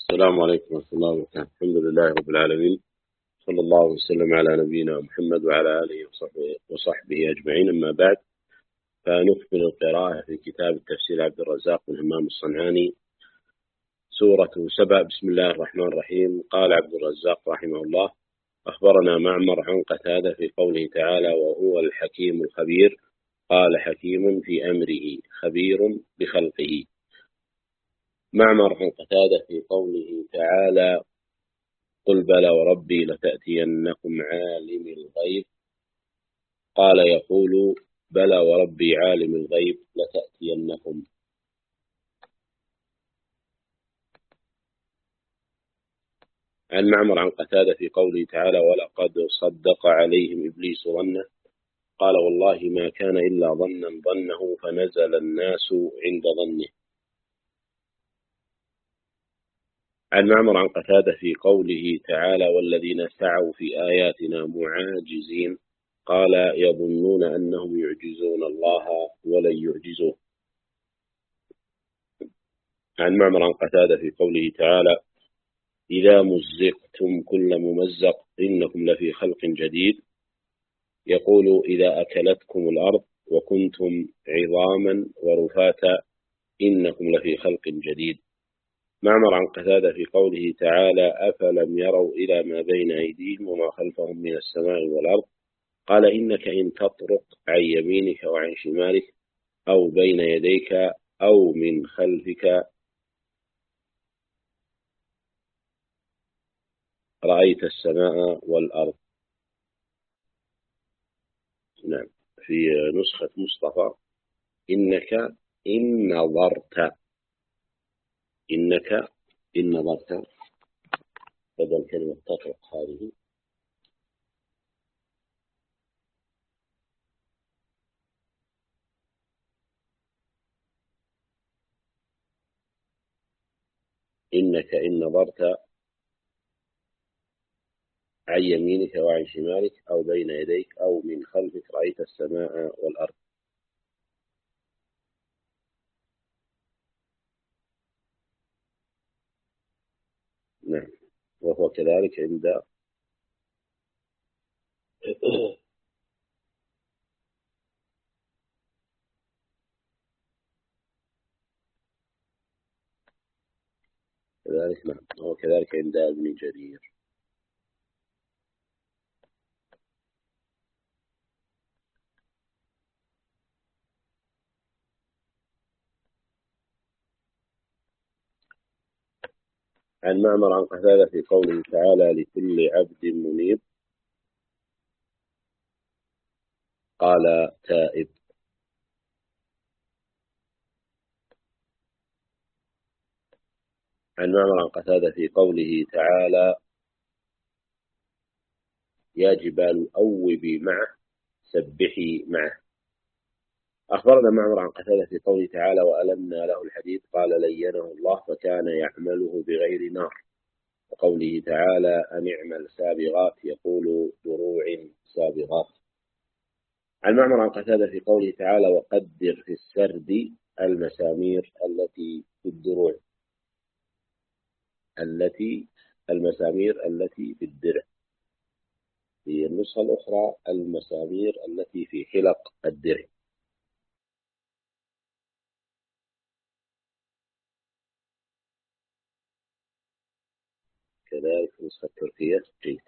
السلام عليكم ورحمة الله وبركاته. الحمد لله رب العالمين، صلى الله وسلم على نبينا محمد وعلى آله وصحبه أجمعين. أما بعد، فنكمل القراءة في كتاب التفسير عبد الرزاق بن همام الصنعاني، سورة سبأ. بسم الله الرحمن الرحيم. قال عبد الرزاق رحمه الله: أخبرنا معمر عن قتادة في قوله تعالى: وهو الحكيم الخبير. قال: حكيم في أمره، خبير بخلقه. معمر عن قتادة في قوله تعالى: قل بلى وربي لتأتينكم عالم الغيب. قال: يقول: بلى وربي عالم الغيب لتأتينكم. عن معمر عن قتادة في قوله تعالى: ولقد صدق عليهم إبليس ظنه. قال: والله ما كان إلا ظنا ظنه فنزل الناس عند ظنه. عن معمر عن قتادة في قوله تعالى: والذين سعوا في آياتنا معاجزين. قال: يظنون أنهم يعجزون الله ولن يعجزوه. عن معمر عن قتادة في قوله تعالى: إذا مزقتم كل ممزق إنكم لفي خلق جديد. يقول: إذا أكلتكم الأرض وكنتم عظاما ورفاتا إنكم لفي خلق جديد. معمر عن قتادة في قوله تعالى: أفلم يروا إلى ما بين أيديهم وما خلفهم من السماء والأرض. قال: إنك إن تطرق عن يمينك وعن شمالك أو بين يديك أو من خلفك رأيت السماء والأرض. نعم، في نسخة مصطفى: إنك إن نظرت، إنك إن نظرت بدل كلمة تطرق هذه. إنك إن نظرت عن يمينك وعن شمالك أو بين يديك أو من خلفك رأيت السماء والأرض. نعم، وهو كذلك عند كذلك. نعم، وهو كذلك عند ابن جرير. عن معمر عن قتادة في قوله تعالى: لكل عبد منيب. قال: تائب. عن معمر عن قتادة في قوله تعالى: يا جبال أوبي معه سبحي معه. أخبرنا معمر عن قتادة في قوله تعالى: وألمنا له الحديد. قال: لينه الله فكان يعمله بغير نار. وقوله تعالى: أن اعمل سابغات. يقول: دروع سابغات. عن معمر عن قتادة في قوله تعالى: وقدر في السرد المسامير التي في الدروع، المسامير التي في الدرع. في النسخة الأخرى: المسامير التي في حلق الدرع. كذلك في النسخة التركية جيد.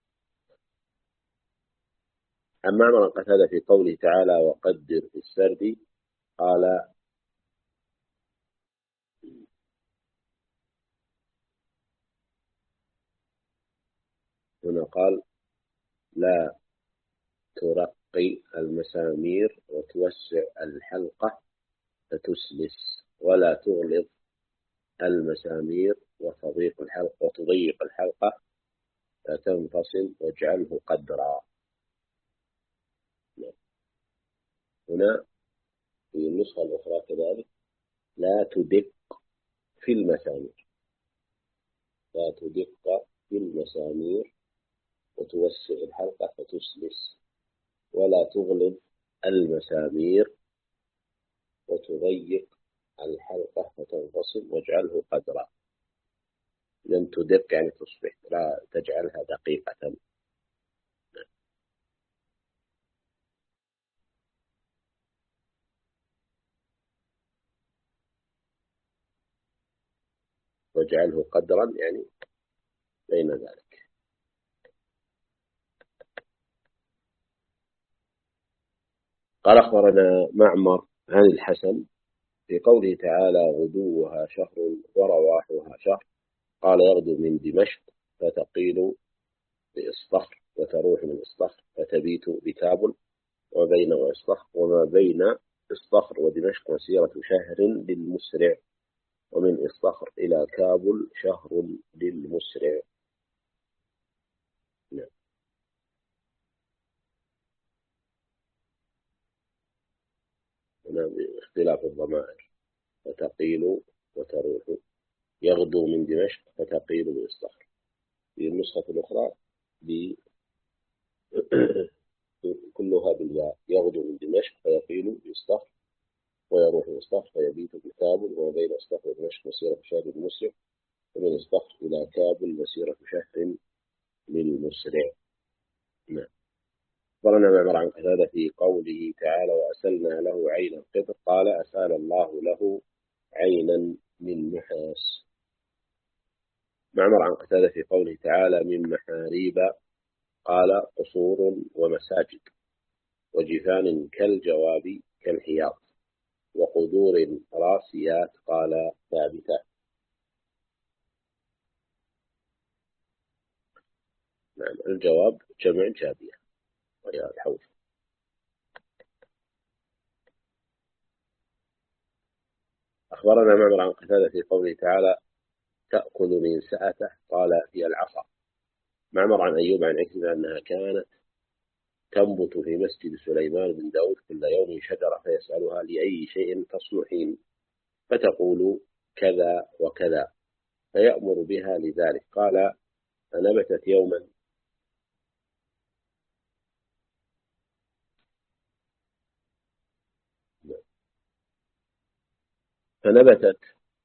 عن معمر عن قتادة في قوله تعالى: وقدر في السرد. قال: هنا قال: لا ترقي المسامير وتوسع الحلقة فتسلس، ولا تغلظ المسامير وتضيق الحلقة فتنفصل، واجعله قدرا. هنا في النسخة الأخرى كذلك: لا تدق في المسامير، لا تدق في المسامير وتوسع الحلقة فتسلس، ولا تغلظ المسامير وتضيق الحلقة فتنفصل، واجعله قدرا. لن تدق يعني تصبح، لا تجعلها دقيقة. واجعله قدرا يعني بين ذلك. قال أخبرنا معمر عن الحسن في قوله تعالى غدوها شهر ورواحها شهر، قال يغدو من دمشق فتقيل بإصطخر وتروح من إصطخر فتبيت بكابل، وما بين إصطخر ودمشق مسيرة شهر للمسرع، ومن إصطخر إلى كابل شهر للمسرع. نعم. هنا باختلاف الضمائر، فتقيل وتروح. يغدو من دمشق فتقيل بإصطخر. في النسخة الأخرى كلها بالياء، يغدو من دمشق فيقيل بإصطخر، ويروح إصطخر فيبيت بكابل، وما بين إصطخر ودمشق مسيرة شهر للمسرع، ومن إصطخر إلى كابل مسيرة شهر للمسرع. نعم. أخبرنا معمر عن قتادة في قوله تعالى وأسلنا له عين القطر، قال أسال الله له عينا من نحاس. معمر عن قتادة في قوله تعالى من محاريب، قال قصور ومساجد، وجفان كالجواب كالحياط، وقدور راسيات، قال ثابتة. نعم. الجواب جمع جابية وهي الحوض. أخبرنا معمر عن قتادة في قوله تعالى تأكل من سأته، قال هي العصا. معمر عن أيوب عن عكرمة أنها كانت تنبت في مسجد سليمان بن داود كل يوم شجرة، فيسألها لأي شيء تصلحين، فتقول كذا وكذا، فيأمر بها لذلك. قال فنبتت يوما فنبتت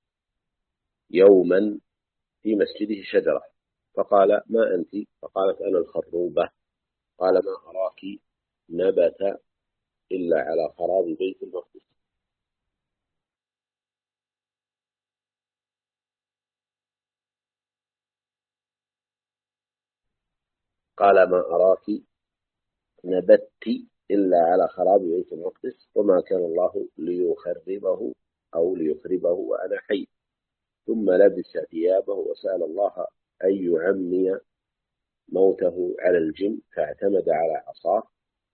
يوما في مسجده شجرة، فقال ما أنت؟ فقالت أنا الخروبة. قال ما أراك نبت إلا على خراب بيت المقدس. قال ما أراك نبت إلا على خراب بيت المقدس، وما كان الله ليخربه أو ليخربه وأنا حي. ثم لبس ثيابه وسأل الله أن يعمي موته على الجن، فاعتمد على عصاه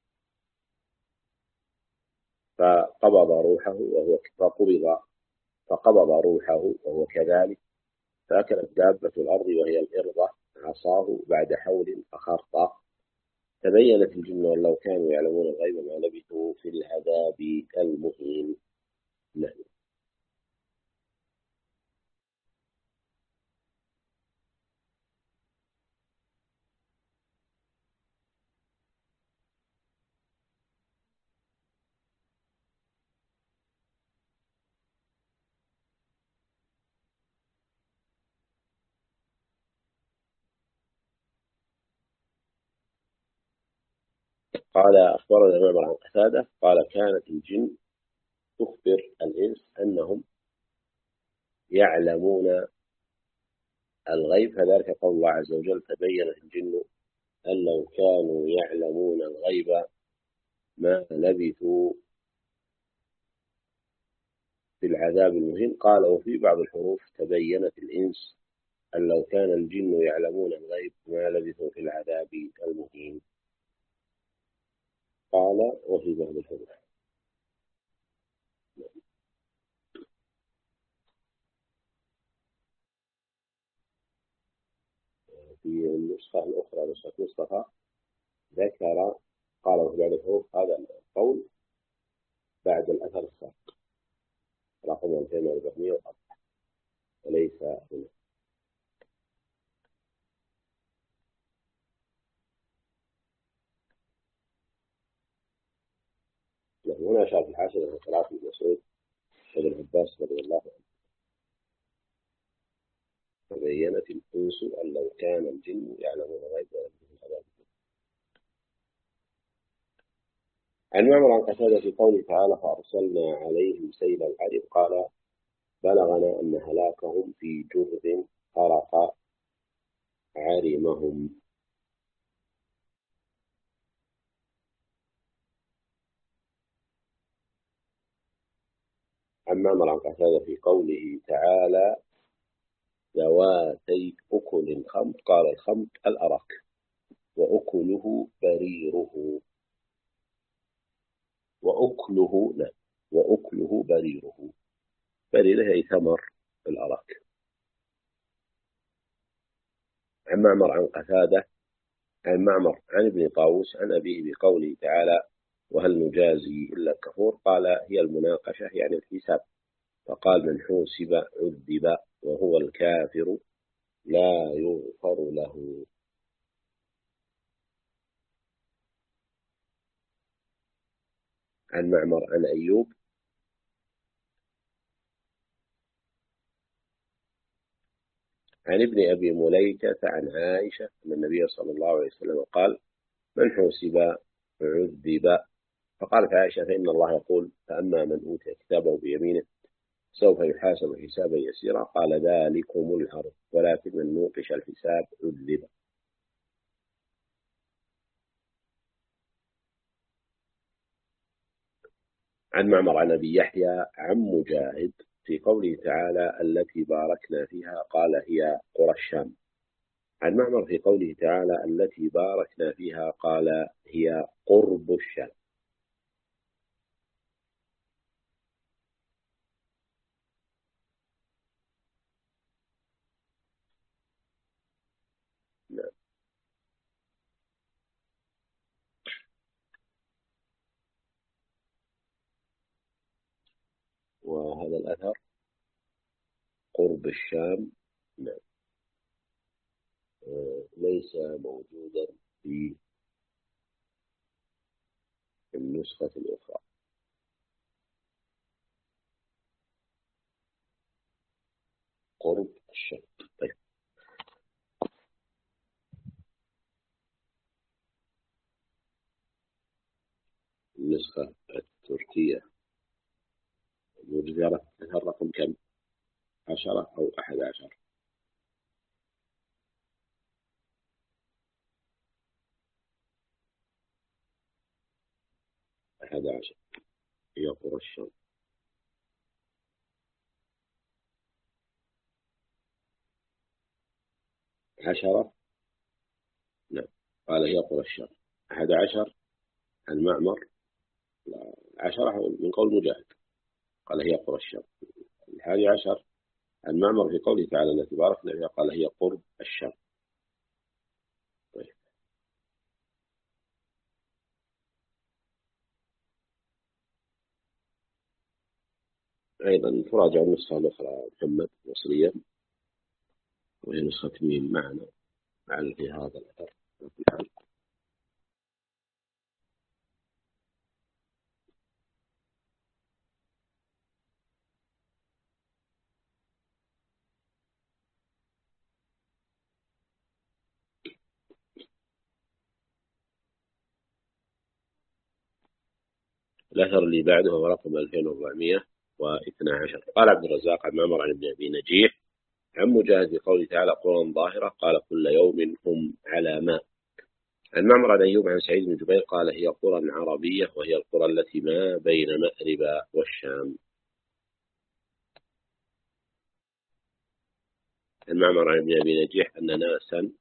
فقبض روحه وهو كذلك، فأكلت دابة الأرض وهي الإرضة عصاه بعد حول فخرط. تبينت الجن أن لو كانوا يعلمون الغيب ما لبثوا في العذاب المهين. نعم. قال أخبرنا معمر عن قتادة قال كانت الجن تخبر الإنس أنهم يعلمون الغيب، فذلك قول الله عز وجل تبينت الجن أن لو كانوا يعلمون الغيب ما لبثوا في العذاب المهين. قال وفي بعض الحروف تبينت الإنس أن لو كان الجن يعلمون الغيب ما لبثوا في العذاب المهين. قال وفي بعض الحروف. في النسخة الأخرى نسخة مصطفى ذكر قال وفي بعض الحروف هذا القول بعد الأثر السابق رقم 2405 وليس هنا. هنا أشار في الحاشية أن صلاة ابن مسعود وابن عباس رضي الله عنه تبينت الإنس أن لو كان الجن يعلمون الغيب لنبذوه العذاب. عن معمر عن قتادة في قوله تعالى فأرسلنا عليهم سيل العرم قال بلغنا أن هلاكهم في جرذ خرق عرمهم. عن معمر عن قتادة في قوله تعالى ذواتي أكل خمط قال الخمط الأرك وأكله بريره وأكله بريره. بريره أي ثمر الأرك. عن معمر عن قتادة عن معمر عن ابن طاووس عن أبيه بقوله تعالى وهل نجازي إلا الكفور قال هي المناقشة يعني الحساب. فقال من حوسب عذب وهو الكافر لا يغفر له. عن معمر عن أيوب عن ابن أبي مليكة عن عائشة أن النبي صلى الله عليه وسلم قال من حوسب عذب. فقالت عائشة فإن الله يقول فأما من أوتي كتابه بيمينه سوف يحاسب حسابا يسيرا قال ذلكم الأرض ولكن من نوقش الحساب عذب. عن معمر عن أبي يحيى عن مجاهد في قوله تعالى التي باركنا فيها قال هي قرى الشام. عن معمر في قوله تعالى التي باركنا فيها قال هي قرب الشام. وهذا الأثر قرب الشام ليس موجودا في النسخة الأخرى. قرب الشام. طيب النسخة التركية موجودة الرقم كم 10 أو 11 11 هي قرى الشام. 10 نعم قال هي قرى الشام. 11 المعمر 10 من قول مجاهد قال هي قرى الشام. 11 المعمر في قوله تعالى التي باركنا فيها قال هي قرب الشام. طيب. أيضا تراجع النسخة الأخرى محمد مصريا وهي نسخة ميم معنا لعل في هذا الأثر. الأثر اللي بعده هو رقم 2412 قال عبد الرزاق عن معمر عن ابن أبي نجيح عن مجاهد بقوله تعالى قرى ظاهرة قال كل يوم هم على ماء. عن معمر عن أيوب عن سعيد بن جبير قال هي قرى عربية وهي القرى التي ما بين مأرب والشام. عن معمر عن ابن أبي نجيح أن ناسا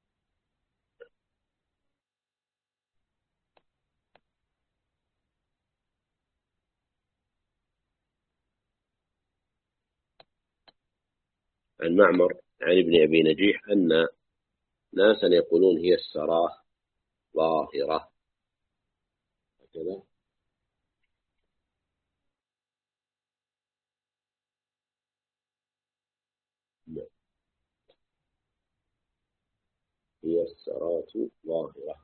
عن معمر عن ابن أبي نجيح أن ناسا يقولون هي السراه ظاهرة هكذا. هي السراه ظاهرة.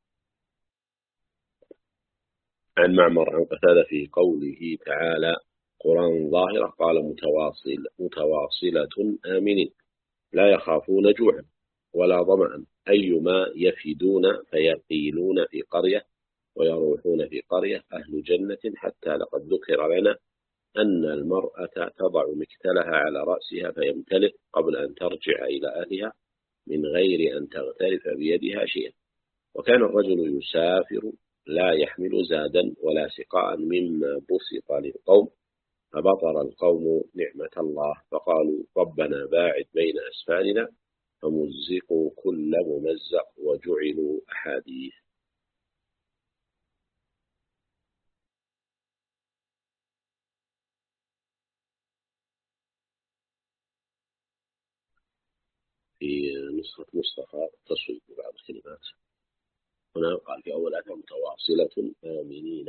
عن معمر عن قتادة في قوله تعالى قرى ظاهرة قال متواصلة آمنين لا يخافون جوعا ولا ظمأ أيما يفدون فيقيلون في قرية ويروحون في قرية أهل جنة حتى لقد ذكر لنا أن المرأة تضع مكتلها على رأسها فيمتلئ قبل أن ترجع إلى أهلها من غير أن تغترف بيدها شيئا. وكان الرجل يسافر لا يحمل زادا ولا سقاء مما بسط للقوم فبطر القوم نعمة الله فقالوا ربنا باعد بين أسفارنا فمزقوا كل ممزق وجعلوا أحاديث. في نسخة مصطفى تصويب بعض الكلمات هنا قال في أول آية متواصلة آمنين.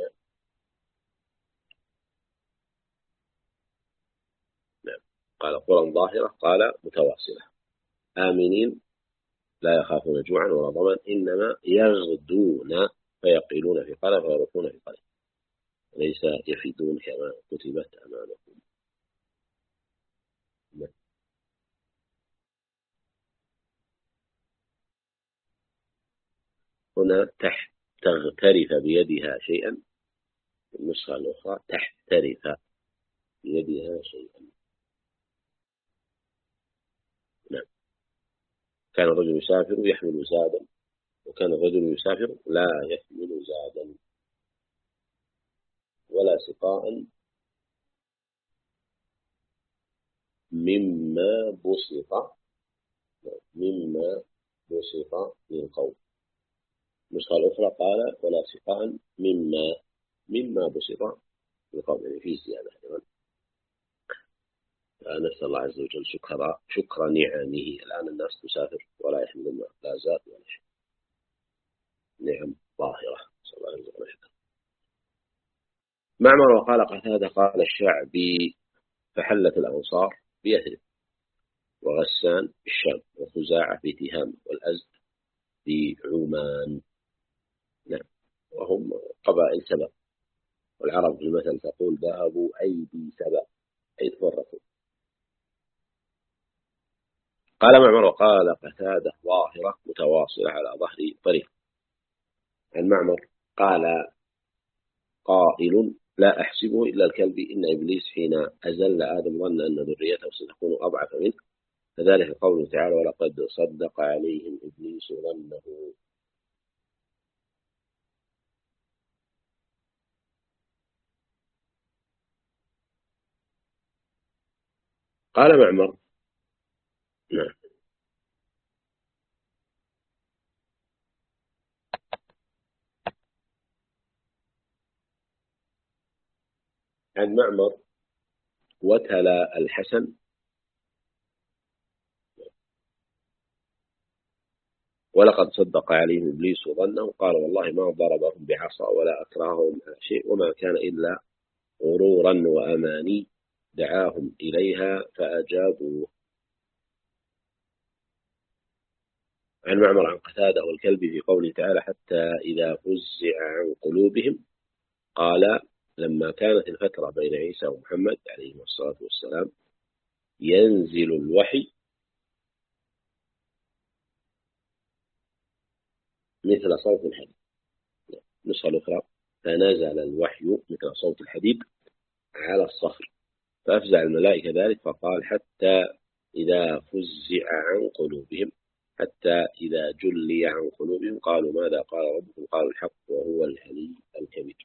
نعم. قال قرى ظاهرة قال متواصلة آمنين لا يخافون جوعا ولا ظمأ إنما يغدون فيقيلون في قرية ويروحون في قرية ليس يفيدون كما كتبت أمامكم. هنا تحت تغترف بيدها شيئا النسخة الأخرى تحترف بيدها شيئا. نعم. كان الرجل يسافر يحمل زادا وكان الرجل يسافر لا يحمل زادا ولا سقاء مما بسط للقوم. النسخة الأخرى قال ولا سقاء مما بسط للقوم يعني في زيادة أيضا. نسأل الله عز وجل شكر نعمه. الآن الناس تسافر ولا يحملون لا زاد ولا شيء نعم ظاهرة نسأل الله عز وجل شكرا. معمر وقال قتادة قال الشعبي فحلت الأنصار بيثرب وغسان بالشام وخزاعة في تهام والأزد في عمان. نعم. وهم قبائل سبأ والعرب في المثل تقول ذهبوا أيدي سبأ أي تفرقوا. قال معمر وقال قتادة ظاهرة متواصلة على ظهر طريق. عن معمر قال قائل لا أحسبه إلا الكلب إن إبليس حين أزل آدم ظن أن ذريته ستكون أضعف منه فذلك قوله تعالى ولقد صدق عليهم إبليس ظنه. قال معمر نعم. عن معمر وتلا الحسن ولقد صدق عليهم إبليس ظنه قال والله ما ضربهم بعصا ولا أكرههم على شيء وما كان إلا غرورا وأماني دعاهم إليها فأجابوه. عن معمر عن قتادة والكلب في قوله تعالى حتى إذا فزع عن قلوبهم قال لما كانت الفترة بين عيسى ومحمد عليه الصلاة والسلام ينزل الوحي مثل صوت الحديد. النسخة الأخرى فنزل الوحي مثل صوت الحديد على الصخر فأفزع الملائكة ذلك فقال حتى إذا فزع عن قلوبهم حتى إذا جلي عن قلوبهم قالوا ماذا قال ربكم قالوا الحق وهو العلي الكبير.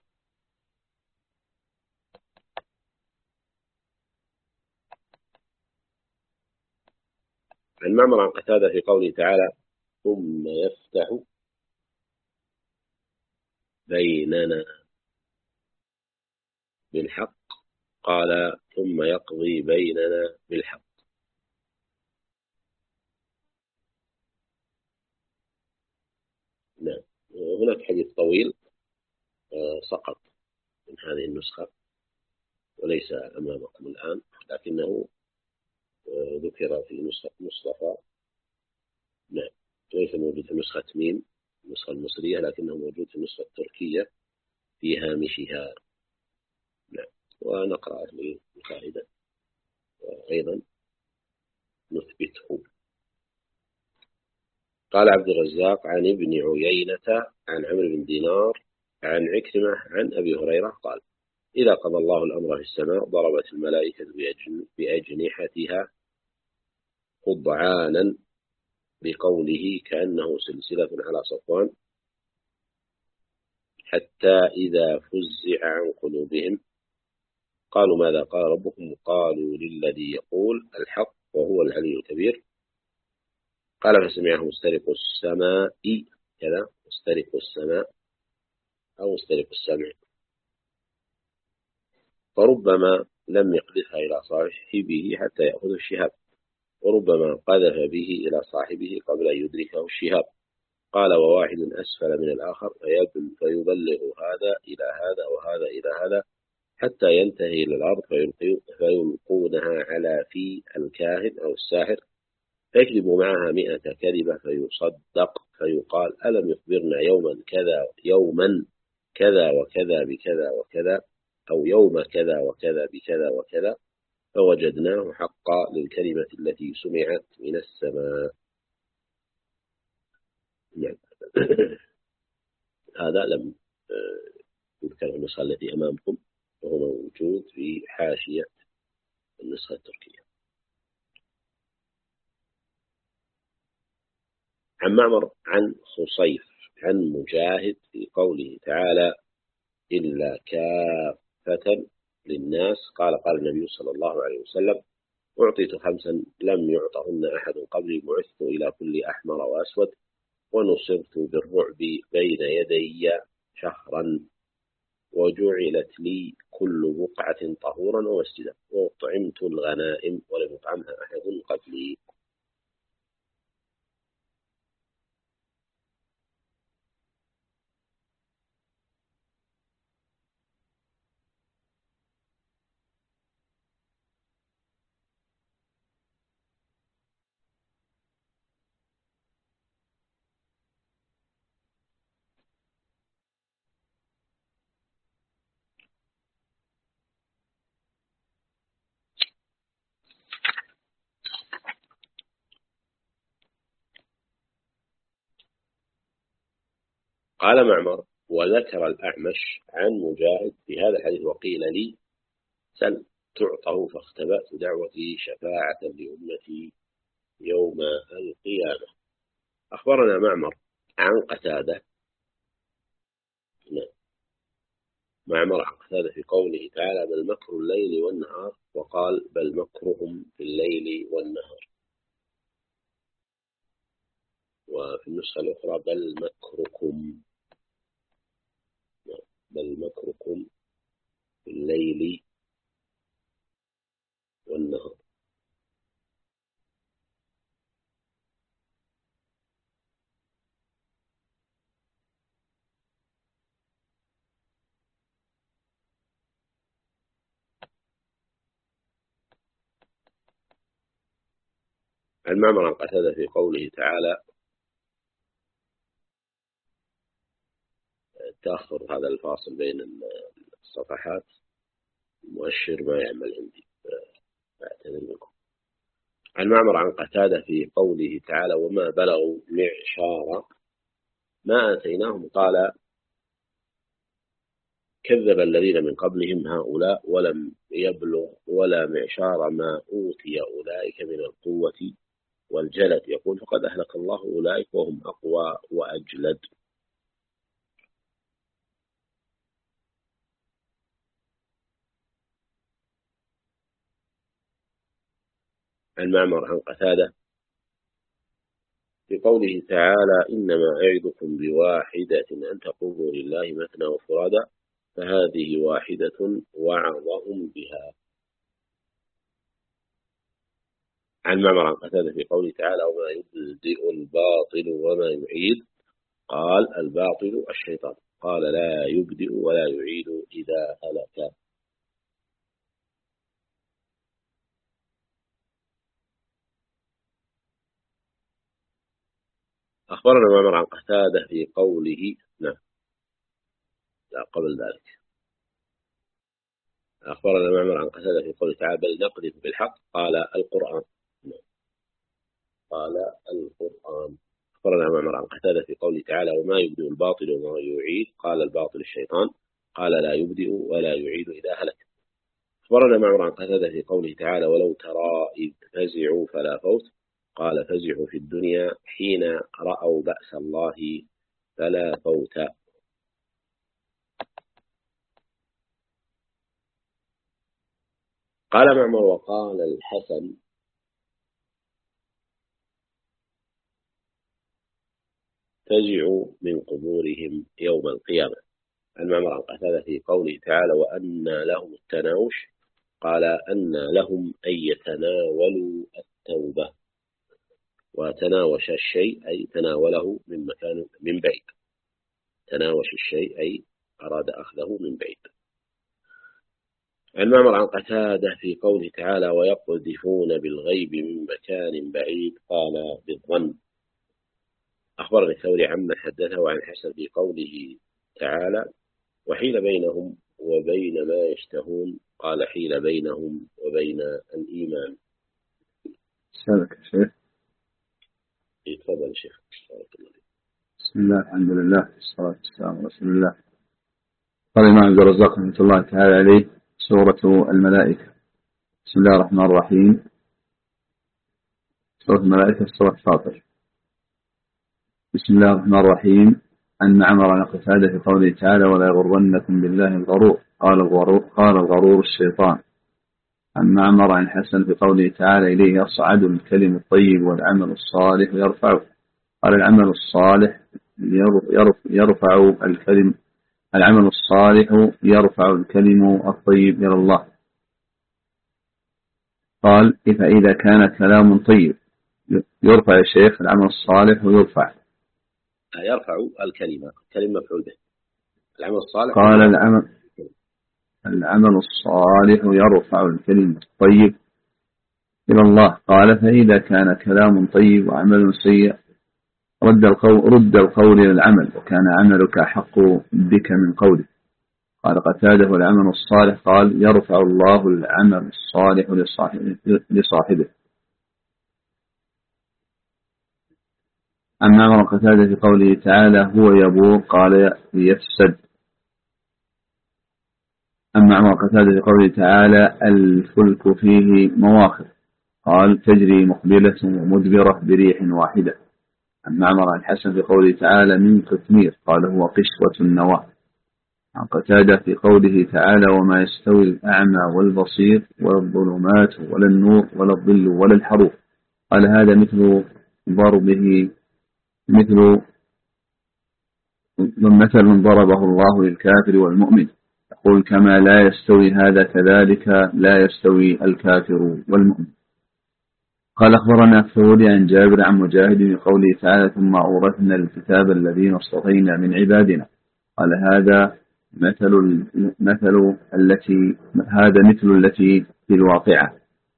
عن معمر عن قتادة في قوله تعالى ثم يفتح بيننا بالحق قال ثم يقضي بيننا بالحق. نعم. هناك حديث طويل سقط من هذه النسخة وليس أمامكم الآن لكنه ذكر في نسخة مصطفى. نعم. ليس موجود في نسخة ميم النسخة المصرية لكنه موجود في النسخة التركية في هامشها. نعم. ونقرأ للفائدة وأيضا نثبته. قال عبد الرزاق عن ابن عيينة عن عمرو بن دينار عن عكرمة عن أبي هريرة قال: إذا قضى الله الأمر في السماء ضربت الملائكة بأجنحتها خضعانا بقوله كأنه سلسلة على صفوان، حتى إذا فزع عن قلوبهم قالوا ماذا قال ربكم؟ قالوا للذي يقول الحق وهو العلي الكبير. قال فسمعه مسترق السماء كذا، مسترق السماء أو مسترق السمع، فربما لم يقذفها إلى صاحبه حتى يأخذ الشهاب، وربما قذف به إلى صاحبه قبل أن يدركه الشهاب. قال وواحد أسفل من الآخر فيبلغ هذا إلى هذا وهذا إلى هذا حتى ينتهي إلى الأرض فيلقونها على في الكاهن أو الساحر فيكذب معها 100 كذبة فيصدق، فيقال ألم يخبرنا يوما كذا وكذا بكذا وكذا، أو يوم كذا وكذا بكذا وكذا، فوجدناه حقا للكلمة التي سمعت من السماء. يعني هذا لم يذكر النسخة التي أمامكم، وهو موجود في حاشية النسخة التركية. عن معمر عن خصيف عن مجاهد في قوله تعالى إلا كافة للناس قال النبي صلى الله عليه وسلم أعطيت 5 لم يعطهن أحد قبلي، بعثت إلى كل أحمر وأسود، ونصرت بالرعب بين يدي شهرا، وجعلت لي كل بقعة طهورا ومسجدا، وطعمت الغنائم ولم يطعمها أحد قبلي. قال معمر وذكر الأعمش عن مجاهد في هذا الحديث وقيل لي سل تعطه، فاختبأت دعوتي شفاعة لأمتي يوم القيامة. أخبرنا معمر عن قتادة في قوله تعالى بل مكر الليل والنهار، وقال بل مكرهم في الليل والنهار. وفي النسخة الأخرى بل مكركم في الليل والنهار. عن معمر عن قتادة في قوله تعالى تأخر هذا الفاصل بين الصفحات مؤشر ما يعمل عندي، فأعتذر منكم. عن معمر عن قتادة في قوله تعالى وما بلغوا معشار ما آتيناهم قال كذب الذين من قبلهم هؤلاء ولم يبلغ ولا معشار ما أوتي أولئك من القوة والجلد، يقول فقد أهلك الله أولئك وهم أقوى وأجلد. عن معمر عن قتادة في قوله تعالى إنما أعدكم بواحدة أن تقوموا لله مثنى وفرادا، فهذه واحدة وعظهم بها. عن معمر عن قتادة في قوله تعالى وما يبدئ الباطل وما يعيد، قال الباطل الشيطان، قال لا يبدئ ولا يعيد إذا هلك. أخبرنا معمر عن قتادة في قوله لا قبل ذلك أخبرنا معمر عن قتادة في قوله تعالى بل نقذف بالحق قال القرآن. أخبرنا معمر عن قتادة في قوله تعالى وما يبدئ الباطل وما يعيد قال الباطل الشيطان قال لا يبدئ ولا يعيد إذا هلك. أخبرنا معمر عن قتادة في قوله تعالى ولو ترى إذ فزعوا فلا فوت قال فزعوا في الدنيا حين رأوا بأس الله فلا فوت. قال معمر وقال الحسن فزعوا من قبورهم يوم القيامة. عن معمر عن قتادة في قوله تعالى وأن لهم التناوش قال أن لهم أن يتناولوا التوبة. وتناوش الشيء أي تناوله من مكان من بعيد. تناوش الشيء أي أراد أخذه من بعيد. عن معمر عن قتادة في قوله تعالى ويقذفون بالغيب من مكان بعيد قال بالظن. أخبرني الثوري عمن حدثه عن حسن في قوله تعالى وحيل بينهم وبين ما يشتهون قال حيل بينهم وبين الإيمان. سألك شيخ. تفضل شيخ. بسم الله الحمد لله والصلاة والسلام على رسول الله. قال الإمام عبد الرزاق رحمة الله تعالى عليه سورة الملائكة. بسم الله الرحمن الرحيم. سورة الملائكة سورة فاطر. بسم الله الرحمن الرحيم. أن معمر عن قتادة في قوله تعالى ولا يغرنكم بالله الغرور قال الغرور الشيطان. عن معمر عن حسن في قوله تعالى إليه يصعد الكلم الطيب والعمل الصالح يرفعه. قال العمل الصالح يرفع الكلم العمل الصالح يرفع الكلم الطيب إلى الله. قال فإذا كان كلام طيب يرفع الشيخ العمل الصالح ويرفع يرفع الكلمة مفعول به. العمل الصالح قال العمل الصالح يرفع الكلم الطيب إلى الله. قال فإذا كان كلام طيب وعمل سيء رد القول إلى العمل وكان عملك أحق بك من قوله. قال قتادة والعمل الصالح قال يرفع الله العمل الصالح لصاحبه. عن معمر قتادة في قوله تعالى هو يبور قال يفسد. عن معمر قتادة في قوله تعالى الفلك فيه مواخر قال تجري مقبلة ومدبرة بريح واحدة. عن معمر عن حسن في قوله تعالى من قطمير قال هو قشرة النواة. عن قتادة في قوله تعالى وما يستوي الأعمى والبصير ولا الظلمات ولا النور ولا الظل ولا الحروف قال هذا مثل ضربه مثل ضربه الله للكافر والمؤمن يقول كما لا يستوي هذا كذلك لا يستوي الكافر والمؤمن. قال أخبرنا الثوري عن جابر عن مجاهد في قوله تعالى ثم أورثنا الكتاب الذين اصطفينا من عبادنا قال هذا مثل التي في الواقعة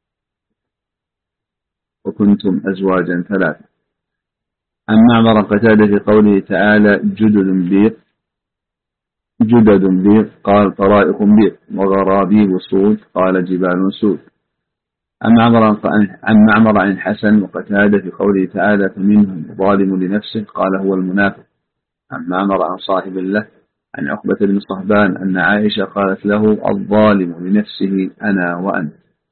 وكنتم أزواجا ثلاثة. عن معمر قتادة في قوله تعالى جدد بيض قال طرائق بيض وغرابيب سود قال جبال سود. عن معمر عن الحسن وقتادة في قوله تعالى فمنهم ظالم لنفسه قال هو المنافق. عن معمر عن صاحب له عن عقبة بن صهبان أن عائشة قالت له الظالم لنفسه أنا وأنت.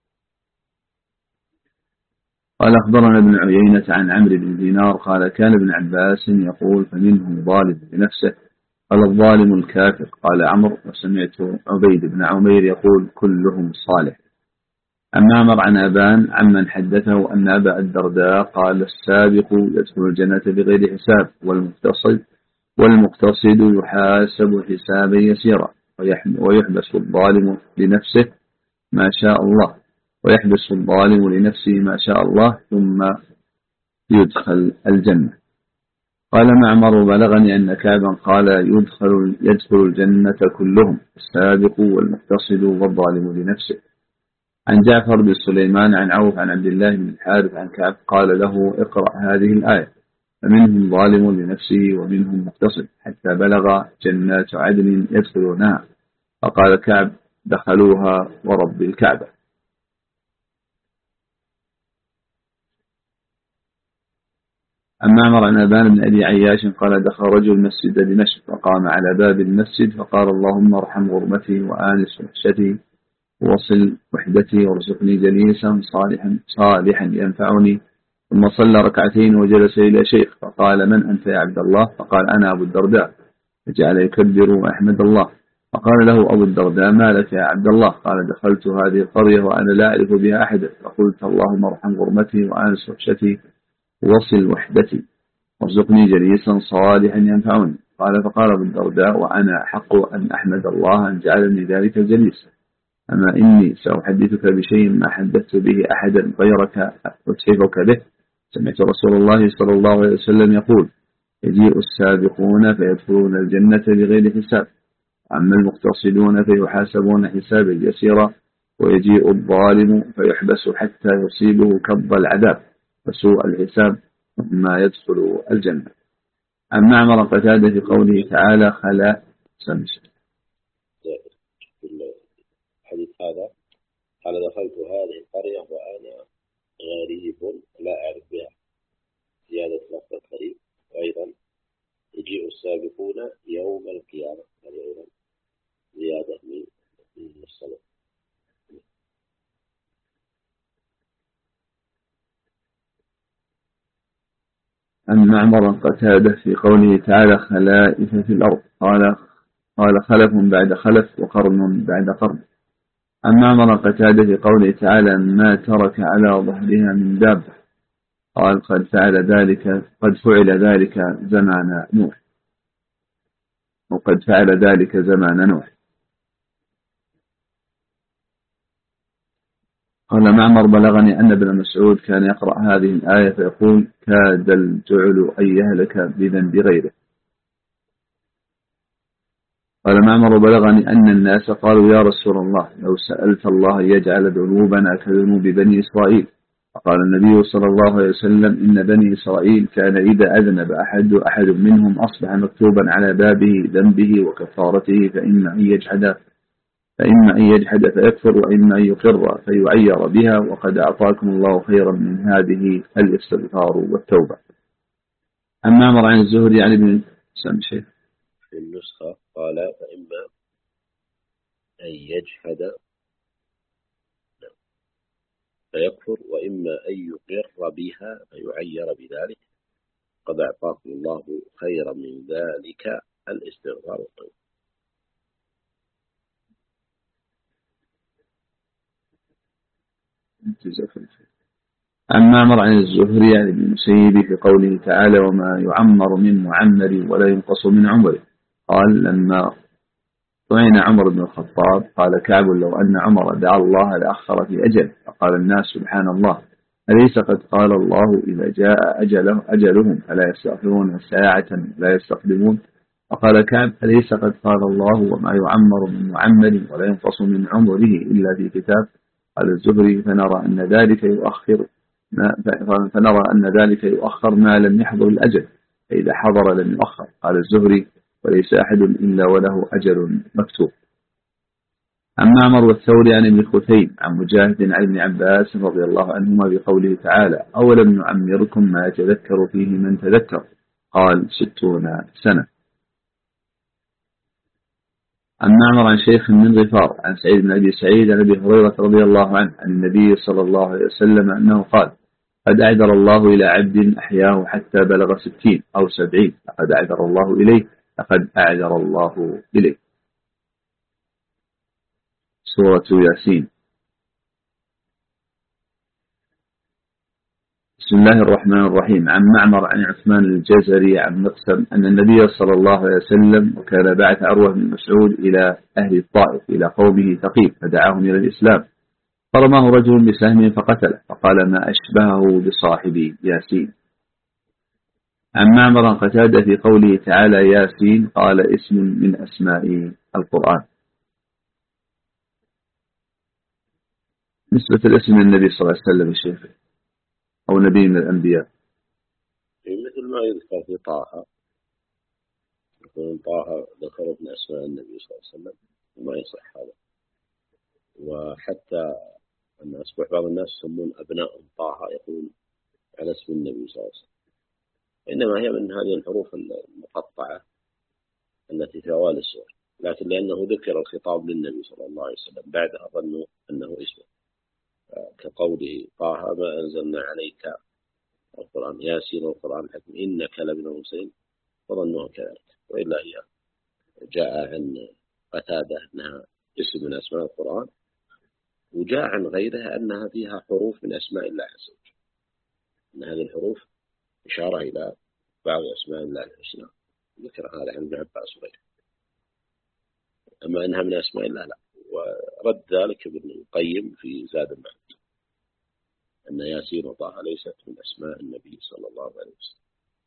قال أخبرنا ابن عيينة عن عمرو بن دينار قال كان ابن عباس يقول فمنهم ظالم لنفسه قال الظالم الكافر. قال عمرو وسمعت عبيد بن عمير يقول كلهم صالح. عن معمر عن أبان عمن حدثه أن أبا الدرداء قال السابق يدخل الجنة بغير حساب والمقتصد يحاسب حسابا يسيرا ويحبس الظالم لنفسه ما شاء الله ثم يدخل الجنة. قال معمر بلغني أن كعبا قال يدخل الجنة كلهم السابق والمقتصد والظالم لنفسه. عن جعفر بن سليمان عن عوف عن عبد الله بن الحارث عن كعب قال له اقرأ هذه الآية فمنهم ظالم لنفسه ومنهم مقتصد حتى بلغ جنات عدن يدخلونها. فقال كعب دخلوها ورب الكعبة. عن معمر عن أبان بن أبي عياش قال دخل رجل مسجد دمشق فقام على باب المسجد فقال اللهم ارحم غربتي وآنس وحشتي ووصل وحدتي وارزقني جليسا صالحا ينفعني. ثم صلى ركعتين وجلس إلى شيخ فقال من أنت يا عبد الله؟ فقال أنا أبو الدرداء، فجعل يكبر وأحمد الله. فقال له أبو الدرداء ما لك يا عبد الله؟ قال دخلت هذه القرية وأنا لا أعرف بها أحدا فقلت اللهم ارحم غربتي وآنس وحشتي ووصل وحدتي وارزقني جليسا صالحا ينفعني. قال فقال ابو الدرداء وأنا أحق أن أحمد الله أن جعلني ذلك الجليس، أما إني سأحدثك بشيء ما حدثت به أحدا غيرك أتحفك به. سمعت رسول الله صلى الله عليه وسلم يقول يجيء السابقون فيدخلون الجنة بغير حساب، أما المقتصدون فيحاسبون حسابا يسيرا، ويجيء الظالم فيحبس حتى يصيبه كب العذاب وسوء الحساب ثم يدخل الجنة. عن معمر قتادة في قوله تعالى خلا الحديث هذا قال دخلت هذه القرية وأنا غريب لا أعرف بها، زيادة لفظ غريب. وأيضا يجيء السابقون يوم القيامة، هذه أيضا زيادة من الصلاة. عن معمر قتادة في قوله تعالى خلائف في الأرض قال خلف بعد خلف وقرن بعد قرن. عن معمر قتادة في قوله تعالى ما ترك على ظهرها من دابة قال قد فعل ذلك زمان نوح، وقد فعل ذلك زمان نوح. قال معمر بلغني أن ابن مسعود كان يقرأ هذه الآية فيقول كاد الجعل أن يهلك بذنب غيره. قال معمر بلغني أن الناس قالوا يا رسول الله لو سألت الله يجعل ذنوبنا كذنوب بني إسرائيل، فقال النبي صلى الله عليه وسلم إن بني إسرائيل كان إذا أذنب أحد منهم أصبح مكتوبا على بابه ذنبه وكفارته، فإما أن يجحد فيكفر وإما أن يقر فيعير بها، وقد أعطاكم الله خيرا من هذه الاستغفار والتوبة. عن معمر عن الزهري عن ابن سمشي في النسخة قال فإما أن يجحد فيكفر وإما أن يقر بها فيعير بذلك، قد أعطاكم الله خيرا من ذلك الاستغفار والتوبة. عن معمر عن الزهري عن ابن المسيب في قوله تعالى وما يعمر من معمر ولا ينقص من عمره. قال لما طعن عمر بن الخطاب قال كعب لو أن عمر دعا الله لأخر في أجل، فقال الناس سبحان الله أليس قد قال الله إذا جاء أجلهم فلا يستغفرون ساعة لا يستقدمون؟ فقال كعب أليس قد قال الله وما يعمر من معمر ولا ينقص من عمره إلا في كتاب؟ قال الزهري فنرى أن ذلك يؤخر ما لم يحضر الأجل، فإذا حضر لم يؤخر. قال الزهري وليس أحد إلا وله أجل مكتوب. عن معمر والثوري عن ابن خثيم عن مجاهد عن ابن عباس رضي الله عنهما بقوله تعالى أولم نعمركم ما يتذكر فيه من تذكر؟ قال 60 سنة. عن معمر عن شيخ من غفار عن سعيد بن أبي سعيد عن أبي هريرة رضي الله عنه عن النبي صلى الله عليه وسلم أنه قال قد أعذر الله إلى عبد أحياه حتى بلغ 60 أو 70 لقد أعذر الله إليه. سورة ياسين. بسم الله الرحمن الرحيم. عن معمر عن عثمان الجزري عن مقسم أن النبي صلى الله عليه وسلم وكان بعث عروة بن مسعود إلى أهل الطائف إلى قومه ثقيف فدعاهم إلى الإسلام، فرماه رجل بسهم فقتله، فقال ما أشبهه بصاحبي ياسين. عن معمر قتادة في قوله تعالى ياسين قال اسم من أسماء القرآن. نسبة الاسم النبي صلى الله عليه وسلم الشيخ أو نبي من الأنبياء مثل ما يذكر في طه، يقول طه ذكر ابن أسماء النبي صلى الله عليه وسلم وما يصح هذا. وحتى أن أصبح بعض الناس يسمون أبناء طه يقول على اسم النبي صلى الله عليه وسلم، إنما هي من هذه الحروف المقطعة التي في أوائل السور، لكن لأنه ذكر الخطاب للنبي صلى الله عليه وسلم بعدها ظنوا أنه اسمه، كقوله طه ما أنزلنا عليك القرآن، ياسين والقرآن الحكيم إنك لمن المرسلين، وظنوها كذلك. وإلا هي جاء عن قتادة أنها اسم من أسماء القرآن، وجاء عن غيرها أنها فيها حروف من أسماء الله عز وجل، أن هذه الحروف إشارة إلى بعض أسماء الله الحسنى، ذكر هذا عن ابن عباس وغيره. أما أنها من أسماء الله لا، ورد ذلك ابن القيم في زاد المعاد أن ياسين وطه ليست من أسماء النبي صلى الله عليه وسلم.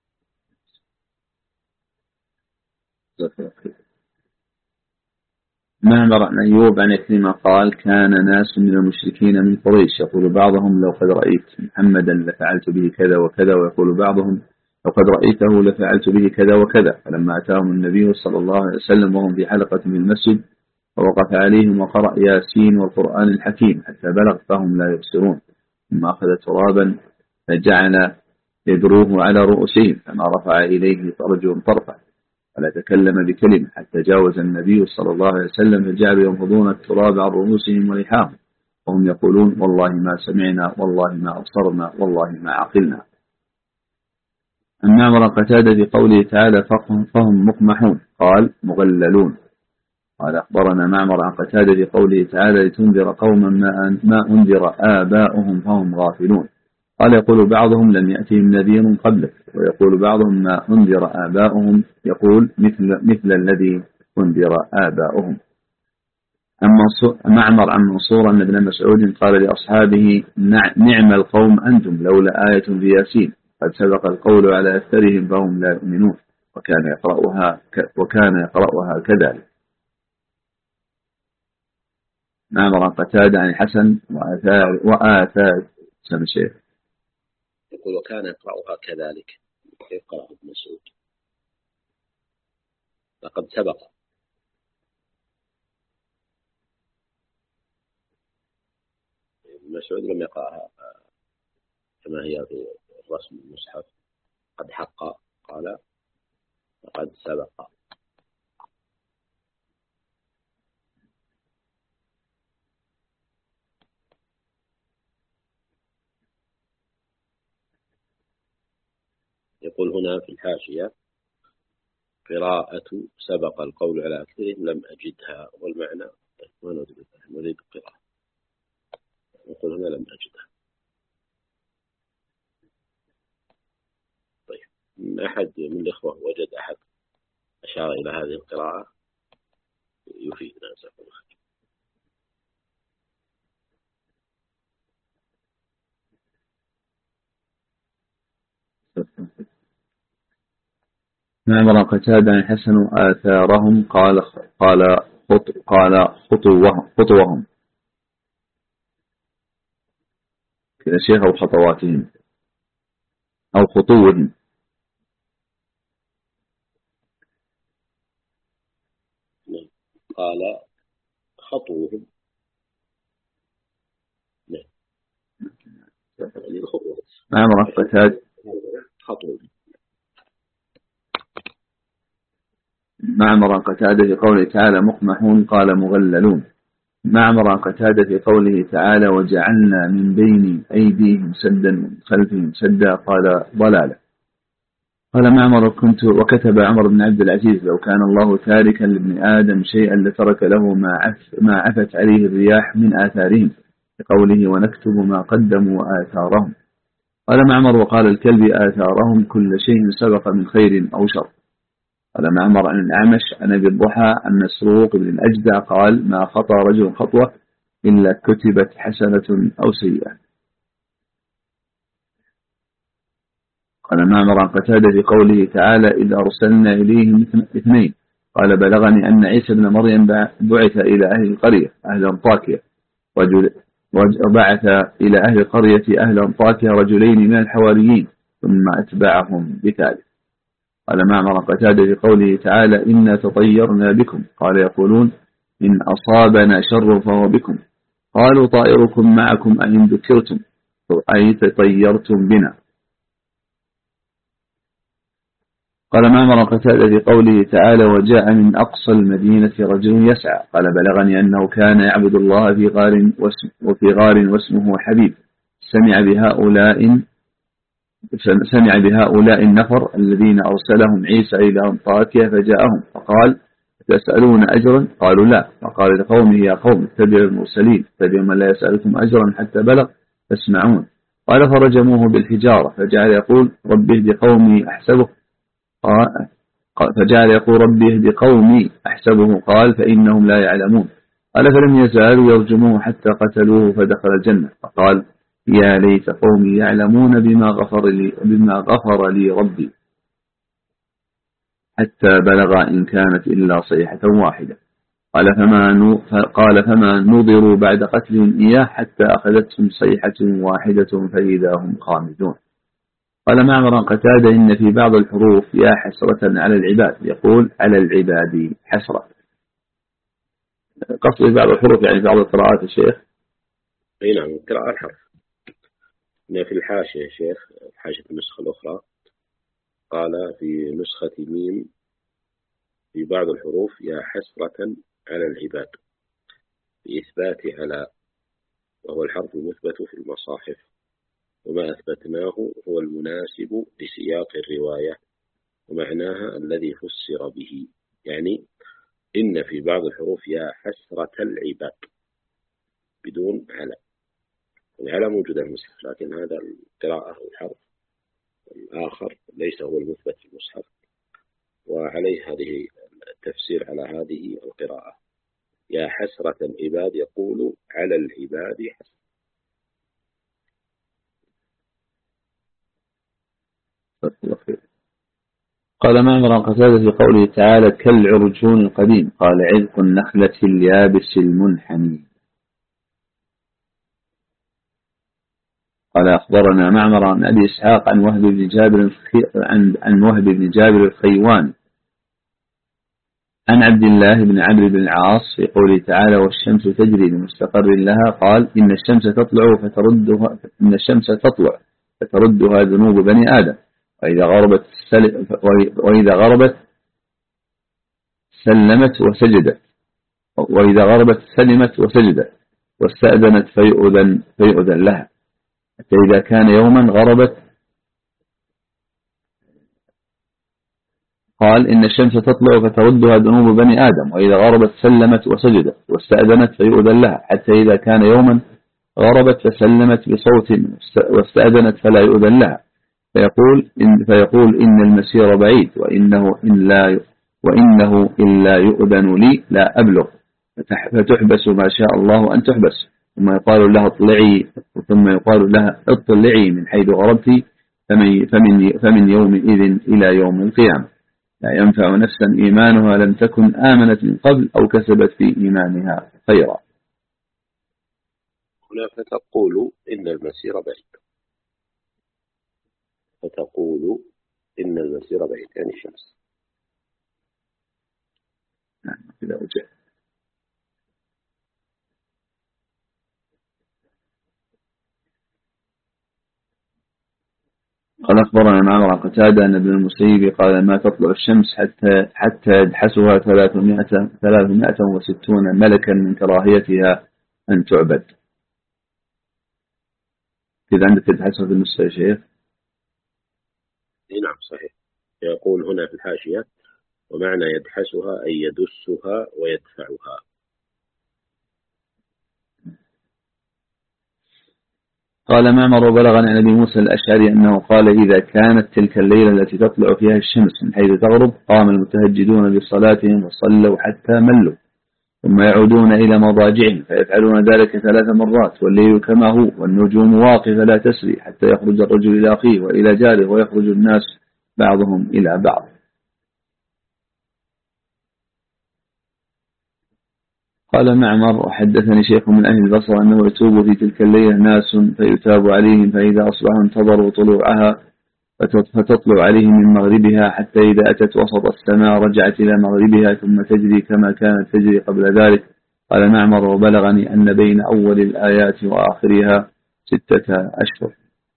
معمر عن أيوب عن عكرمة قال كان ناس من المشركين من قريش يقول بعضهم لو قد رأيت محمدا لفعلت به كذا وكذا، ويقول بعضهم لو قد رأيته لفعلت به كذا وكذا. فلما أتاهم النبي صلى الله عليه وسلم وهم في حلقة في المسجد فوقف عليهم وقرأ ياسين والقرآن الحكيم حتى بلغ فهم لا يبصرون، ثم أخذ ترابا فجعل يدروه على رؤوسهم فما رفع إليه فرج طرفه ولا تكلم بكلمة حتى جاوز النبي صلى الله عليه وسلم فجعلوا ينفضون التراب عن رؤوسهم ولحاهم وهم يقولون والله ما سمعنا والله ما أبصرنا والله ما عقلنا. عن معمر قتادة في قوله تعالى فهم مقمحون قال مغللون. قال أخبرنا معمر عن قتادة في قوله تعالى لتنذر قوما ما أنذر آباؤهم فهم غافلون. قال يقول بعضهم لم يأتهم نذير قبلك، ويقول بعضهم ما أنذر آباؤهم يقول مثل الذي أنذر آباؤهم. أما معمر عن منصور أن ابن مسعود قال لأصحابه نعم القوم أنتم لولا آية في ياسين قد سبق القول على أكثرهم فهم لا يؤمنون، وكان يقرأها كذلك. معمر عن قتادة عن الحسن وآثار سمع الشيخ يقول وكان يقرأها كذلك، كيف قرأ ابن مسعود؟ لقد سبق ابن مسعود لم يقرأها كما هي في رسم المصحف قد حق، قال لقد سبق. يقول هنا في الحاشية قراءة سبق القول على أكثرهم لم أجدها، والمعنى ما نريد القراءة، يقول هنا لم أجدها. طيب أحد من الإخوة وجد أحد أشار إلى هذه القراءة يفيدنا جزاكم الله خير. معمر قتادة عن حسن آثارهم قال خطوهم كذا شيخ أو خطواتهم أو خطوهم. قال خطوهم معمر قتادة خطوهم. معمر قتادة في قوله تعالى مقمحون قال مغللون. معمر قتادة في قوله تعالى وجعلنا من بين أيديهم سدا ومن خلفهم سدا قال ضلالة. قال معمر وكتب عمر بن عبد العزيز لو كان الله تاركا لابن آدم شيئا لترك له ما عفت عليه الرياح من آثارهم بقوله ونكتب ما قدموا وآثارهم. قال معمر وقال الكلب آثارهم كل شيء سبق من خير أو شر. قال معمر عن الأعمش عن أبي الضحى عن مسروق بن الأجدع قال ما خطى رجل خطوة إلا كتبت حسنة أو سيئة. قال معمر عن قتادة في قوله تعالى إذا أرسلنا إليهم اثنين قال بلغني أن عيسى بن مريم بعث إلى أهل القرية أهل أنطاكيا وبعث إلى أهل القرية أهل أنطاكيا رجلين من الحواريين ثم أتبعهم بثالث. قال معمر قتادة في قوله تعالى إنا تطيرنا بكم قال يقولون إن أصابنا شر فهو بكم قالوا طائركم معكم أئن ذكرتم أي تطيرتم بنا. قال معمر قتادة في قوله تعالى وجاء من أقصى المدينة رجل يسعى قال بلغني أنه كان يعبد الله في غار واسمه حبيب سمع بهؤلاء النفر الذين أرسلهم عيسى إلى أنطاكيا فجاءهم فقال تسألون أجرا قالوا لا فقال لقومه يا قوم اتبعوا المرسلين اتبعوا من لا يسألكم أجرا حتى بلغ فاسمعون قال فرجموه بالحجارة فجعل يقول رب اهد قومي أحسبه قال فإنهم لا يعلمون قال فلم يزالوا يرجموه حتى قتلوه فدخل الجنة فقال يا ليت قومي يعلمون بما غفر لي ربي حتى بلغ إن كانت إلا صيحة واحدة قال فما نظروا بعد قتلهم إياه حتى أخذتهم صيحة واحدة فإذا هم خامدون. قال معمر قتادة إن في بعض الحروف يا حسرة على العباد يقول على العباد حسرة قصد بعض الحروف يعني بعض القراءات الشيخ. أي نعم قراءة الحرف في الحاشية يا شيخ حاشية النسخة الأخرى قال في نسخة ميم في بعض الحروف يا حسرة على العباد بإثبات على وهو الحرف المثبت في المصاحف وما أثبتناه هو المناسب لسياق الرواية ومعناها الذي فسر به يعني إن في بعض الحروف يا حسرة العباد بدون على العلى موجود المصحف لكن هذا القراءة الحرف الآخر ليس هو المثبت في المصحف وعليه هذه التفسير على هذه القراءة يا حسرة العباد يقول على العباد حسرة. قال معمر قتادة في قوله تعالى كالعرجون القديم قال عذق النخلة اليابس المنحني. قال أخبرنا معمر عن أبي إسحاق عن وهب بن جابر الخيواني عن عبد الله بن عمرو بن العاص في قوله تعالى والشمس تجري لمستقر لها قال إن الشمس تطلع فتردها ذنوب بني آدم وإذا غربت سلمت وسجدت واستأذنت فيؤذن لها حتى إذا كان يوما غربت قال إن الشمس تطلع فتردها ذنوب بني آدم وإذا غربت سلمت وسجدت واستأذنت فيؤذن لها حتى إذا كان يوما غربت فسلمت بصوت واستأذنت فلا يؤذن لها فيقول إن المسير بعيد وإنه إن لا يؤذن لي لا أبلغ فتحبس ما شاء الله أن تحبس ثم يقال لها اطلعي من حيث غربت فمن يومئذ إلى يوم القيامة لا ينفع نفسا إيمانها لم تكن آمنت من قبل أو كسبت في إيمانها خيرا. هنا فتقول إن المسير بعيد يعني الشمس. نعم كذا وجه. قال أخبرنا معمر قتادة أن ابن المسيب قال ما تطلع الشمس حتى يدحسها 360 ملكا من كراهيتها أن تعبد. كذا عندك تدحسها في النص يا شيخ؟ نعم صحيح. يقول هنا في الحاشية ومعنى يدحسها أي يدسها ويدفعها. قال معمر وبلغني عن أبي موسى الأشعري أنه قال إذا كانت تلك الليلة التي تطلع فيها الشمس من حيث تغرب قام المتهجدون بصلاتهم وصلوا حتى ملوا ثم يعودون إلى مضاجعهم فيفعلون ذلك 3 مرات والليل كما هو والنجوم واقفة لا تسري حتى يخرج الرجل إلى أخيه وإلى جاره ويخرج الناس بعضهم إلى بعض. قال معمر وحدثني شيخ من أهل البصرة أنه يتوب في تلك الليلة ناس فيتاب عليهم فإذا أصبحوا انتظروا طلوعها فتطلع عليهم من مغربها حتى إذا أتت وسط السماء رجعت إلى مغربها ثم تجري كما كانت تجري قبل ذلك قال معمر وبلغني أن بين أول الآيات وآخرها 6 أشهر.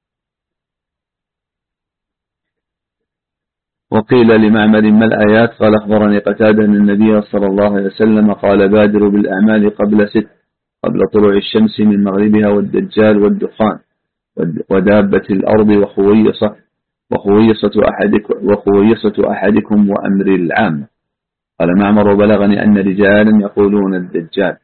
وقيل لمعمر ما الآيات؟ قال أخبرني قتادة أن النبي صلى الله عليه وسلم قال بادروا بالأعمال قبل 6، قبل طلوع الشمس من مغربها والدجال والدخان ودابة الأرض وخويصة أحدكم وأمر العام. قال معمر وبلغني أن رجالا يقولون الدجال.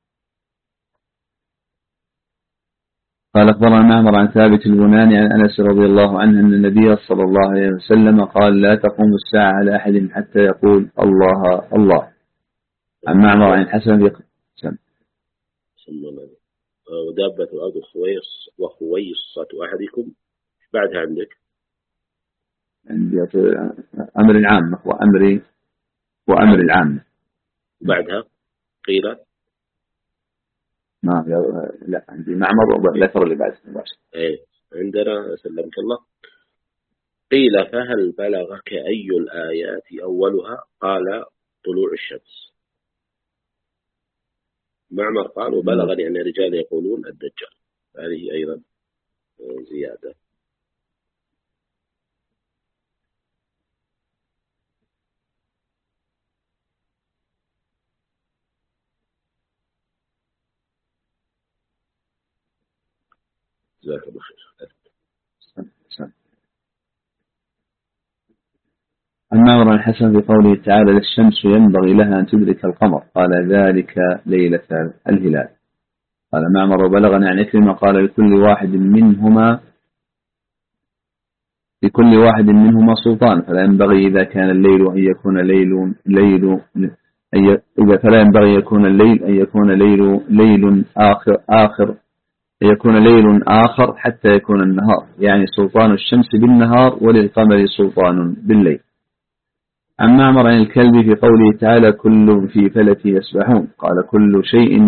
قال أخبرنا معمر عن ثابت البناني عن أنس رضي الله عنه أن النبي صلى الله عليه وسلم قال لا تقوم الساعة على أحد حتى يقول الله الله. عن معمر عن الحسن ودابة الأرض وخويصة أحدكم بعدها عندك أمر العام وأمر العام بعدها قيل لا عندي معمر لا ترى اللي بعد عندنا سلمك الله. قيل فهل بلغك أي الآيات أولها؟ قال طلوع الشمس. معمر قال وبلغني أن الرجال يقولون الدجال. هذه أيضا زيادة. جزاك الله خير. عن معمر الحسن بقوله تعالى الشمس ينبغي لها أن تدرك القمر قال ذلك ليلة الهلال. قال معمر وبلغني عن عكرمة قال لكل واحد منهما سلطان فلا ينبغي إذا كان الليل أن يكون فلا ينبغي يكون الليل أن يكون ليل آخر حتى يكون النهار، يعني سلطان الشمس بالنهار وللقمر سلطان بالليل. عن معمر عن الكلب في قوله تعالى كل في فلك يسبحون قال كل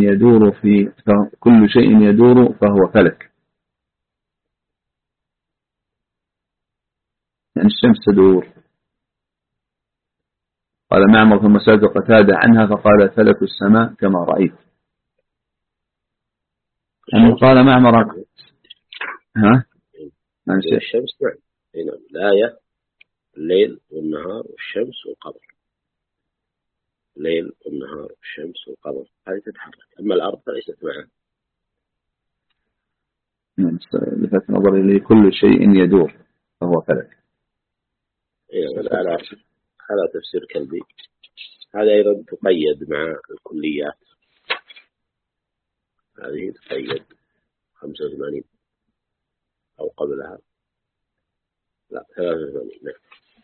شيء يدور فهو فلك، يعني الشمس تدور. قال معمر ثم سألت قتادة عنها فقال فلك السماء كما رأيت. يعني قال معمر الشمس الآية الليل والنهار والشمس والقمر، الليل والنهار والشمس والقمر هذه تتحرك، أما الأرض فليست معها. لفت نظري لي كل شيء يدور فهو فلك. على تفسير كلبي. هذا أيضا تقيد مع الكليات، هذه تقيد 85 أو قبلها لا 83.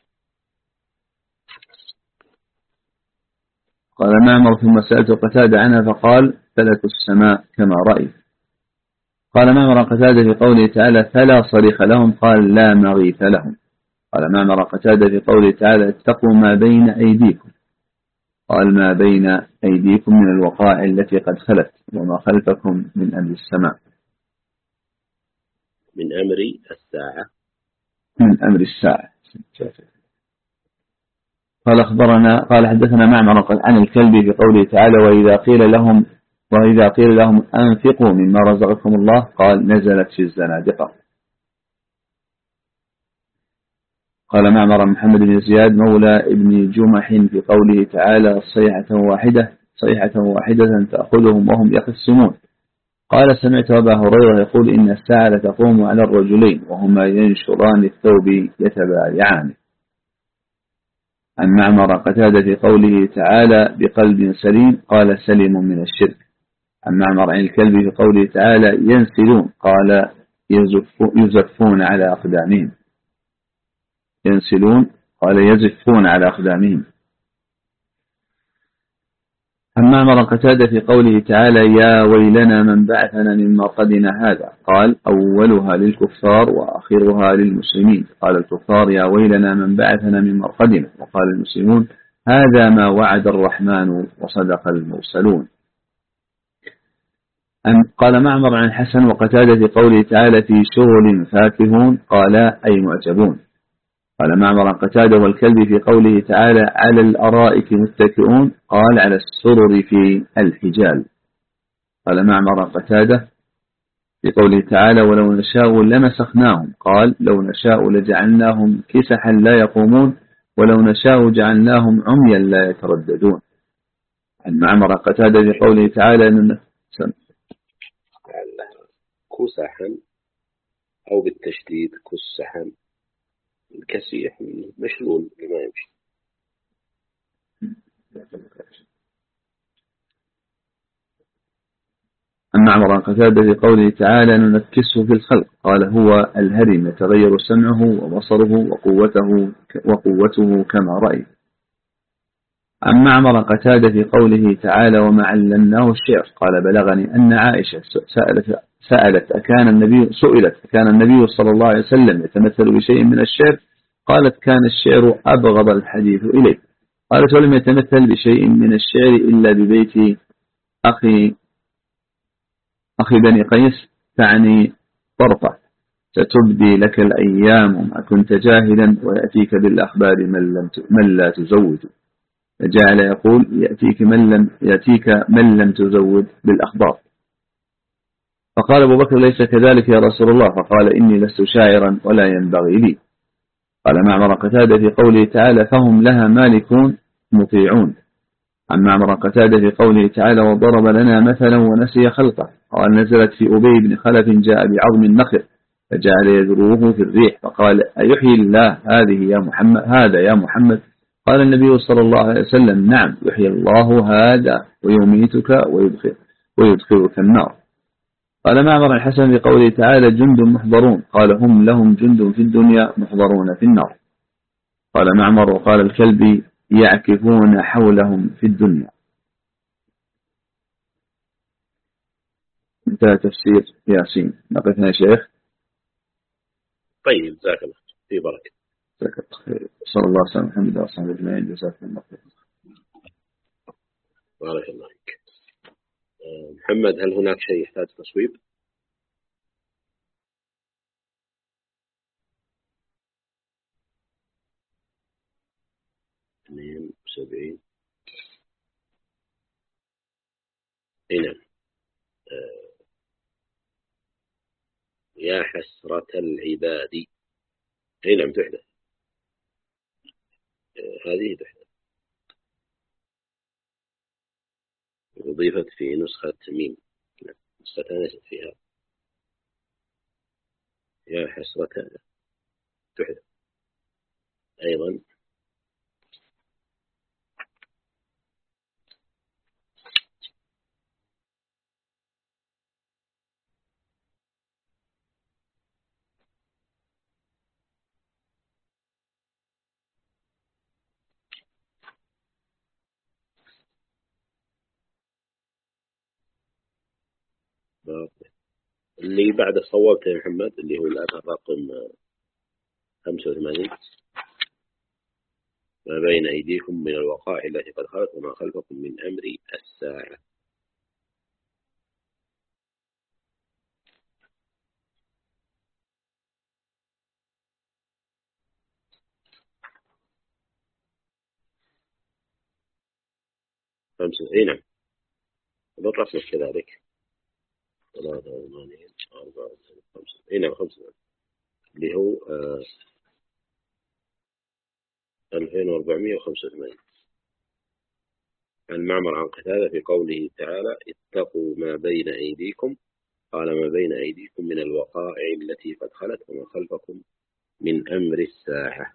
قال معمر ثم سألت قتادة عنها فقال فلك السماء كما رأيت. قال معمر قتادة في قوله تعالى فلا صريخ لهم قال لا مغيث لهم. قال معمر قتادة في قوله تعالى اتقوا ما بين أيديكم قال ما بين أيديكم من الوقائع التي قد خلت وما خلفكم من أمر السماء من أمر الساعة قال حدثنا معمر عن الكلب في قوله تعالى وإذا قيل لهم أنفقوا مما رزقكم الله قال نزلت في الزنادقة. قال معمر محمد بن زياد مولى ابن جمح في قوله تعالى صيحة واحدة تأخذهم وهم يخصمون قال سمعت أبا هريرة يقول إن الساعة تقوم على الرجلين وهما ينشران الثوب يتبايعان. عن معمر قتادة في قوله تعالى بقلب سليم قال سليم من الشرك. عن معمر عن الكلب في قوله تعالى ينسلون قال يزفون على أقدامهم ينسلون قال يزفون على أقدامهم. عن معمر قتادة في قوله تعالى يا ويلنا من بعثنا من مرقدنا هذا قال أولها للكفار وآخرها للمسلمين. قال الكفار يا ويلنا من بعثنا من مرقدنا وقال المسلمون هذا ما وعد الرحمن وصدق المرسلون. قال معمر عن الحسن وقتادة في قوله تعالى في شغل فاكهون قال أي معجبون. قال معمر عن قتادة والكلب في قوله تعالى على الأرائك متكئون قال على السرر في الحجال. قال معمر عن قتادة في قوله تعالى ولو نشاء لمسخناهم قال لو نشاء لجعلناهم كسحا لا يقومون ولو نشاء جعلناهم عميا لا يترددون. عن معمر عن قتادة في قوله تعالى كسحا أو بالتشديد كسحا الكسيح مشلول لما يمشي. عن معمر عن قتادة في قوله تعالى ننكسه في الخلق قال هو الهرم يتغير سمعه وبصره وقوته كما رأي. عن معمر عن قتادة في قوله تعالى وما علمناه الشعر قال بلغني أن عائشة سئلت أكان النبي صلى الله عليه وسلم يتمثل بشيء من الشعر قالت كان الشعر أبغض الحديث إليه. قالت ولم يتمثل بشيء من الشعر إلا ببيت أخي بني قيس تعني طرفة ستبدي لك الأيام ما كنت جاهلا ويأتيك بالأخبار من لا تزود. فجعل يقول يأتيك من لم تزود بالأخبار. فقال أبو بكر ليس كذلك يا رسول الله فقال إني لست شاعرا ولا ينبغي لي. قال معمر قتادة في قوله تعالى فهم لها مالكون مطيعون. عن معمر قتادة في قوله تعالى وضرب لنا مثلا ونسي خلقه قال نزلت في أبي بن خلف جاء بعظم النخل فجعل يذروه في الريح فقال أيحيي الله هذا يا محمد قال النبي صلى الله عليه وسلم نعم يحيي الله هذا ويميتك ويدخلك النار. قال معمر الحسن في قوله تعالى جند محضرون قال هم لهم جند في الدنيا محضرون في النار. قال معمر وقال الكلبي يعكفون حولهم في الدنيا. انتهى تفسير ياسين. نقفنا يا شيخ. طيب جزاك الله في بركة. جزاك الله خير. صلى الله عليه وسلم محمد وصحبه أجمعين. جزاكم الله خير. بارك الله فيك. محمد هل هناك شيء يحتاج تصويب؟ اثنين 70. نعم. يا حسرة العباد. نعم تحدث. هذه تحدث. أضيفت في نسخة ميم. نسختها ليست فيها. يا حسرة تحدث أيضا. اللي بعد صوبته يا محمد اللي هو الأثر رقم 85 ما بين أيديكم من الوقائع التي قد خلت وما خلفكم من أمر الساعة. نعم بالرسم كذلك 83 4 5 نعم 5 اللي هو 2485. المعمر عن قتادة في قوله تعالى اتقوا ما بين أيديكم قال ما بين أيديكم من الوقائع التي قد خلت وما خلفكم من أمر الساعة.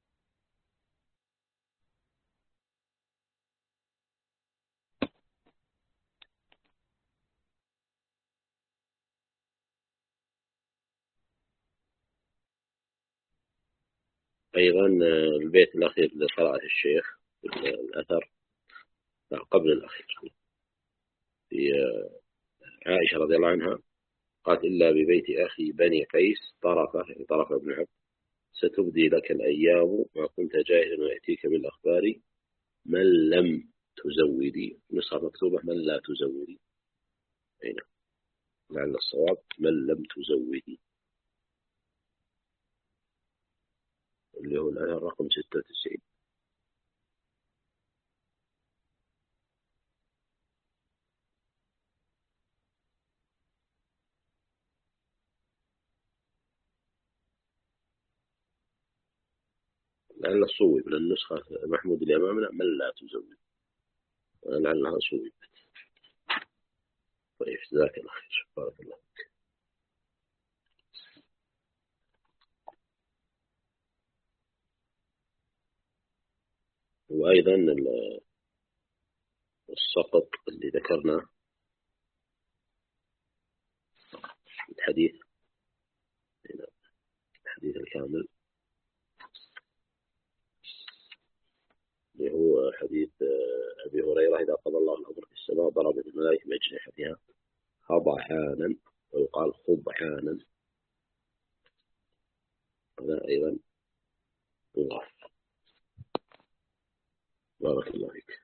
أيضا البيت الأخير لقراءة الشيخ الأثر قبل الأخير في عائشة رضي الله عنها قالت إلا ببيت أخي بني قيس طرفة يعني طرفة بن عبد ستبدي لك الأيام ما كنت جاهلا ويأتيك بالأخبار من لم تزودي. نسخة مكتوبة من لا تزودي. أين لعل الصواب من لم تزودي اللي هو الأثر رقم 96. لعل صوب، لأن النسخة محمود اللي أمامنا من لا تزود، لعلها صوب. طيب جزاك الله خير، بارك الله. وأيضا السقط اللي ذكرنا الحديث الكامل اللي هو حديث أبي هريرة: إذا قضى الله الأمر في السماء ضربت الملائكة بأجنحتها خضعانا، ويقال خضعانا، هذا أيضا يضاف. بارك الله فيك.